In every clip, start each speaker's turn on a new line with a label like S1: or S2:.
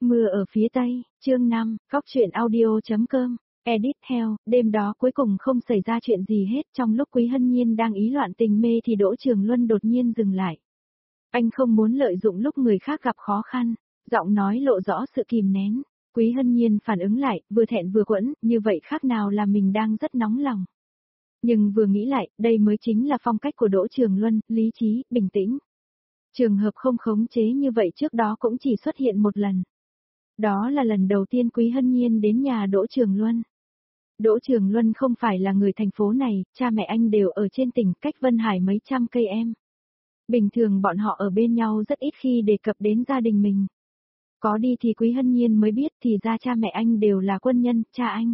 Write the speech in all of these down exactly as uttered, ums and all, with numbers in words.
S1: Mưa ở phía Tây, chương năm, Cóc truyện audio.com, edit theo, đêm đó cuối cùng không xảy ra chuyện gì hết. Trong lúc Quý Hân Nhiên đang ý loạn tình mê thì Đỗ Trường Luân đột nhiên dừng lại. Anh không muốn lợi dụng lúc người khác gặp khó khăn, giọng nói lộ rõ sự kìm nén. Quý Hân Nhiên phản ứng lại, vừa thẹn vừa quẫn, như vậy khác nào là mình đang rất nóng lòng. Nhưng vừa nghĩ lại, đây mới chính là phong cách của Đỗ Trường Luân, lý trí, bình tĩnh. Trường hợp không khống chế như vậy trước đó cũng chỉ xuất hiện một lần. Đó là lần đầu tiên Quý Hân Nhiên đến nhà Đỗ Trường Luân. Đỗ Trường Luân không phải là người thành phố này, cha mẹ anh đều ở trên tỉnh cách Vân Hải mấy trăm cây em. Bình thường bọn họ ở bên nhau rất ít khi đề cập đến gia đình mình. Có đi thì Quý Hân Nhiên mới biết thì ra cha mẹ anh đều là quân nhân, cha anh.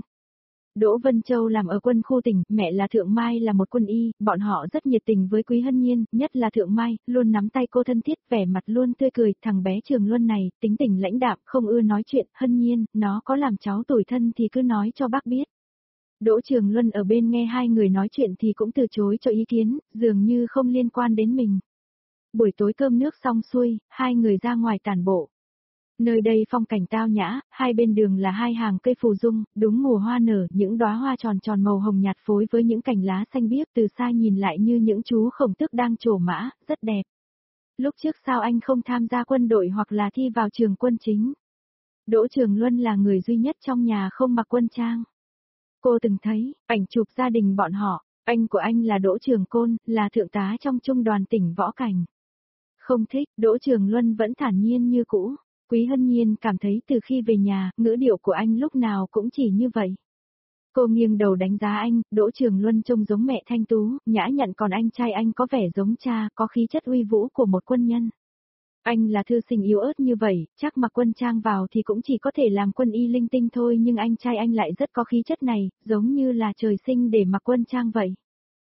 S1: Đỗ Vân Châu làm ở quân khu tỉnh, mẹ là Thượng Mai là một quân y, bọn họ rất nhiệt tình với Quý Hân Nhiên, nhất là Thượng Mai, luôn nắm tay cô thân thiết, vẻ mặt luôn tươi cười. Thằng bé Trường Luân này, tính tình lãnh đạm, không ưa nói chuyện. Hân Nhiên, nó có làm cháu tủi thân thì cứ nói cho bác biết. Đỗ Trường Luân ở bên nghe hai người nói chuyện thì cũng từ chối cho ý kiến, dường như không liên quan đến mình. Buổi tối cơm nước xong xuôi, hai người ra ngoài tản bộ. Nơi đây phong cảnh tao nhã, hai bên đường là hai hàng cây phù dung, đúng mùa hoa nở, những đóa hoa tròn tròn màu hồng nhạt phối với những cành lá xanh biếc, từ xa nhìn lại như những chú khổng tước đang trổ mã, rất đẹp. Lúc trước sao anh không tham gia quân đội hoặc là thi vào trường quân chính? Đỗ Trường Luân là người duy nhất trong nhà không mặc quân trang. Cô từng thấy ảnh chụp gia đình bọn họ, anh của anh là Đỗ Trường Côn, là thượng tá trong trung đoàn tỉnh Võ Cảnh. Không thích, Đỗ Trường Luân vẫn thản nhiên như cũ. Quý Hân Nhiên cảm thấy từ khi về nhà, ngữ điệu của anh lúc nào cũng chỉ như vậy. Cô nghiêng đầu đánh giá anh, Đỗ Trường Luân trông giống mẹ thanh tú, nhã nhặn, còn anh trai anh có vẻ giống cha, có khí chất uy vũ của một quân nhân. Anh là thư sinh yếu ớt như vậy, chắc mặc quân trang vào thì cũng chỉ có thể làm quân y linh tinh thôi, nhưng anh trai anh lại rất có khí chất này, giống như là trời sinh để mặc quân trang vậy.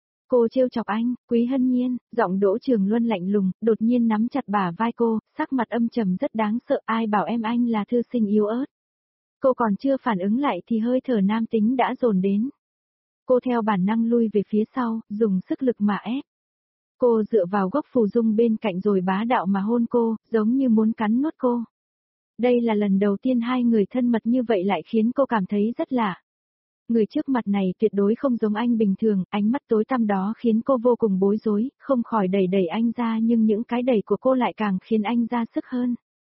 S1: Cô trêu chọc anh, Quý Hân Nhiên, giọng Đỗ Trường Luân lạnh lùng, đột nhiên nắm chặt bả vai cô, sắc mặt âm trầm rất đáng sợ. Ai bảo em anh là thư sinh yếu ớt. Cô còn chưa phản ứng lại thì hơi thở nam tính đã dồn đến. Cô theo bản năng lui về phía sau, dùng sức lực mà ép. Cô dựa vào gốc phù dung bên cạnh rồi bá đạo mà hôn cô, giống như muốn cắn nuốt cô. Đây là lần đầu tiên hai người thân mật như vậy lại khiến cô cảm thấy rất lạ. Người trước mặt này tuyệt đối không giống anh bình thường, ánh mắt tối tăm đó khiến cô vô cùng bối rối, không khỏi đẩy đẩy anh ra, nhưng những cái đẩy của cô lại càng khiến anh ra sức hơn.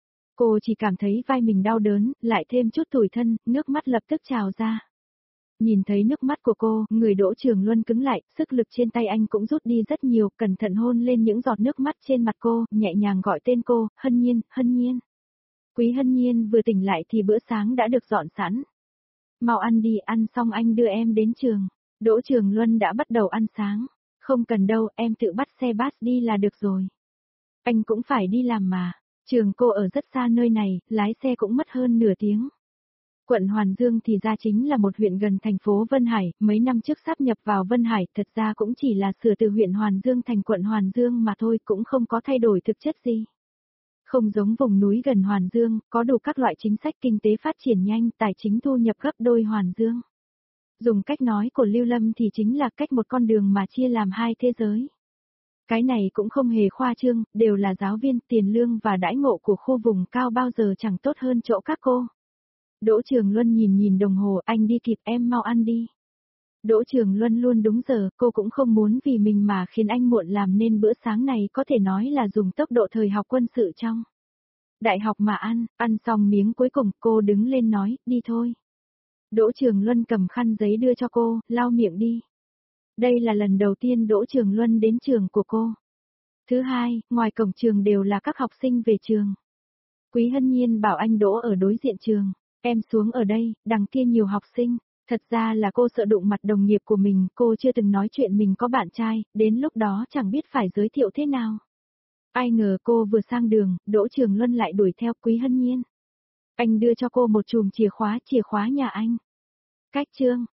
S1: Cô chỉ cảm thấy vai mình đau đớn, lại thêm chút tủi thân, nước mắt lập tức trào ra. Nhìn thấy nước mắt của cô, người Đỗ Trường Luân cứng lại, sức lực trên tay anh cũng rút đi rất nhiều, cẩn thận hôn lên những giọt nước mắt trên mặt cô, nhẹ nhàng gọi tên cô, Hân Nhiên, Hân Nhiên. Quý Hân Nhiên vừa tỉnh lại thì bữa sáng đã được dọn sẵn. Mau ăn đi, ăn xong anh đưa em đến trường. Đỗ Trường Luân đã bắt đầu ăn sáng. Không cần đâu, em tự bắt xe bus đi là được rồi. Anh cũng phải đi làm mà. Trường cô ở rất xa nơi này, lái xe cũng mất hơn nửa tiếng. Quận Hoàn Dương thì ra chính là một huyện gần thành phố Vân Hải, mấy năm trước sáp nhập vào Vân Hải, thật ra cũng chỉ là sửa từ huyện Hoàn Dương thành quận Hoàn Dương mà thôi, cũng không có thay đổi thực chất gì. Không giống vùng núi gần Hoàn Dương, có đủ các loại chính sách kinh tế phát triển nhanh, tài chính thu nhập gấp đôi Hoàn Dương. Dùng cách nói của Lưu Lâm thì chính là cách một con đường mà chia làm hai thế giới. Cái này cũng không hề khoa trương, đều là giáo viên, tiền lương và đãi ngộ của khu vùng cao bao giờ chẳng tốt hơn chỗ các cô. Đỗ Trường Luân nhìn nhìn đồng hồ, anh đi kịp, em mau ăn đi. Đỗ Trường Luân luôn đúng giờ, cô cũng không muốn vì mình mà khiến anh muộn làm, nên bữa sáng này có thể nói là dùng tốc độ thời học quân sự trong đại học mà ăn. Ăn xong miếng cuối cùng, cô đứng lên nói, đi thôi. Đỗ Trường Luân cầm khăn giấy đưa cho cô, lau miệng đi. Đây là lần đầu tiên Đỗ Trường Luân đến trường của cô. Thứ hai, ngoài cổng trường đều là các học sinh về trường. Quý Hân Nhiên bảo anh đỗ ở đối diện trường. Em xuống ở đây, đằng kia nhiều học sinh. Thật ra là cô sợ đụng mặt đồng nghiệp của mình, cô chưa từng nói chuyện mình có bạn trai, đến lúc đó chẳng biết phải giới thiệu thế nào. Ai ngờ cô vừa sang đường, Đỗ Trường Luân lại đuổi theo. Quý Hân Nhiên. Anh đưa cho cô một chùm chìa khóa, chìa khóa nhà anh. Cách chương,